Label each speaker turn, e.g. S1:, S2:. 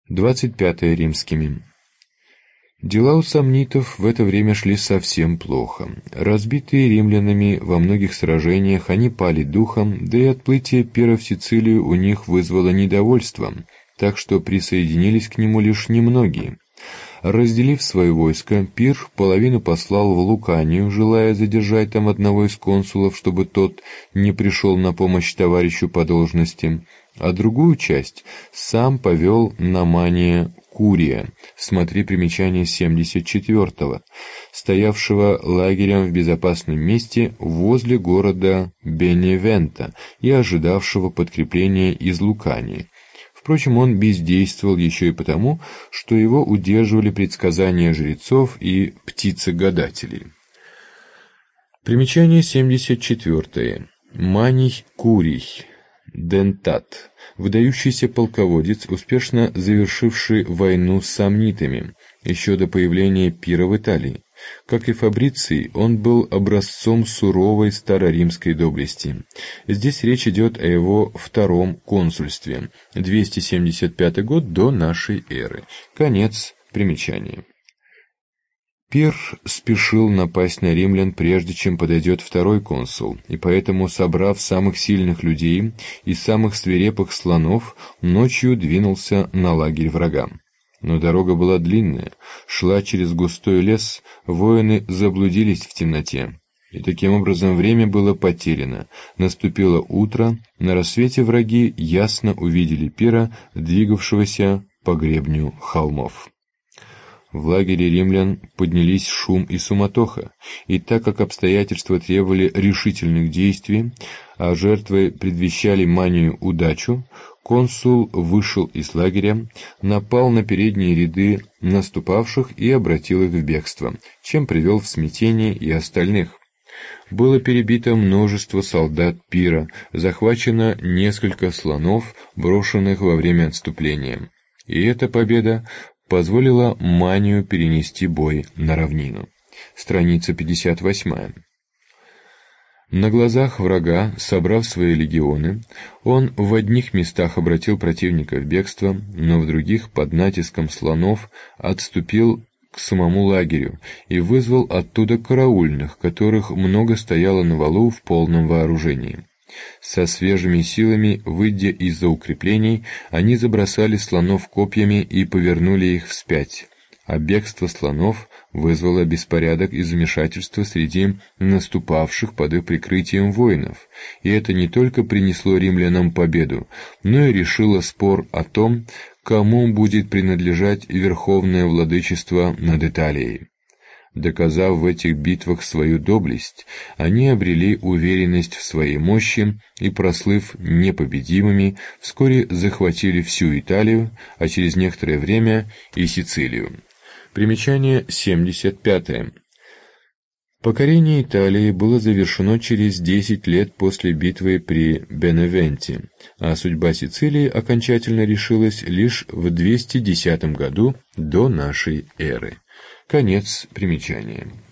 S1: 25 римскими. Дела у сомнитов в это время шли совсем плохо. Разбитые римлянами во многих сражениях, они пали духом, да и отплытие Пира в Сицилию у них вызвало недовольство, так что присоединились к нему лишь немногие. Разделив свое войско, Пир половину послал в Луканию, желая задержать там одного из консулов, чтобы тот не пришел на помощь товарищу по должности, а другую часть сам повел на Мания Курия, смотри примечание 74-го, стоявшего лагерем в безопасном месте возле города Беневента и ожидавшего подкрепления из Лукании. Впрочем, он бездействовал еще и потому, что его удерживали предсказания жрецов и птицегадателей. Примечание 74. Маний Курий, Дентат, выдающийся полководец, успешно завершивший войну с сомнитами еще до появления Пира в Италии. Как и Фабриций, он был образцом суровой староримской доблести. Здесь речь идет о его втором консульстве, 275 год до нашей эры. Конец примечания. Пир спешил напасть на римлян, прежде чем подойдет второй консул, и поэтому, собрав самых сильных людей и самых свирепых слонов, ночью двинулся на лагерь врага. Но дорога была длинная, шла через густой лес, воины заблудились в темноте, и таким образом время было потеряно. Наступило утро, на рассвете враги ясно увидели Пира, двигавшегося по гребню холмов. В лагере римлян поднялись шум и суматоха, и так как обстоятельства требовали решительных действий, а жертвы предвещали Манию удачу, консул вышел из лагеря, напал на передние ряды наступавших и обратил их в бегство, чем привел в смятение и остальных. Было перебито множество солдат Пира, захвачено несколько слонов, брошенных во время отступления. И эта победа позволила Манию перенести бой на равнину. Страница 58. На глазах врага, собрав свои легионы, он в одних местах обратил противника в бегство, но в других под натиском слонов отступил к самому лагерю и вызвал оттуда караульных, которых много стояло на валу в полном вооружении. Со свежими силами, выйдя из-за укреплений, они забросали слонов копьями и повернули их вспять. А бегство слонов вызвало беспорядок и замешательство среди наступавших под их прикрытием воинов, и это не только принесло римлянам победу, но и решило спор о том, кому будет принадлежать верховное владычество над Италией. Доказав в этих битвах свою доблесть, они обрели уверенность в своей мощи и, прослыв непобедимыми, вскоре захватили всю Италию, а через некоторое время и Сицилию. Примечание 75. Покорение Италии было завершено через 10 лет после битвы при Беневенте, а судьба Сицилии окончательно решилась лишь в 210 году до нашей эры. Конец примечания.